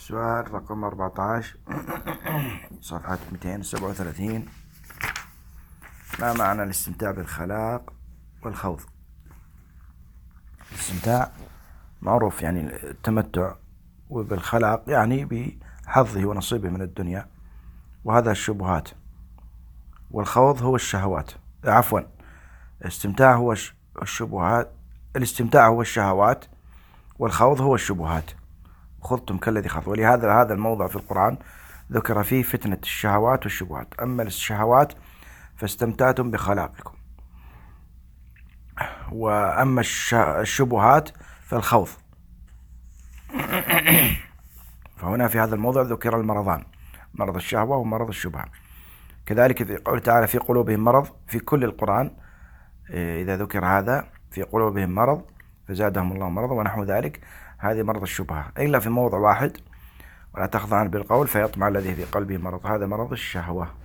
السؤال رقم 14 صفحة 237. ما معنى الاستمتاع بالخلاق والخوض؟ الاستمتاع معروف يعني التمتع، وبالخلاق يعني بحظه ونصيبه من الدنيا، وهذا الشبهات. والخوض هو الشهوات، عفوا الاستمتاع هو الشبهات، الاستمتاع هو الشهوات، والخوض هو الشبهات. خضتم كالذي خاض. ولهذا هذا الموضع في القرآن ذكر فيه فتنة الشهوات والشبهات. أما الشهوات فاستمتعتم بخلاقكم، وأما الشبهات فالخوض. فهنا في هذا الموضع ذكر المرضان، مرض الشهوة ومرض الشبهة. كذلك في قوله تعالى في قلوبهم مرض، في كل القرآن إذا ذكر هذا في قلوبهم مرض فزادهم الله مرضا ونحو ذلك، هذه مرض الشبهة، إلا في موضع واحد ولا تخضعن بالقول فيطمع الذي في قلبه مرض، هذا مرض الشهوة.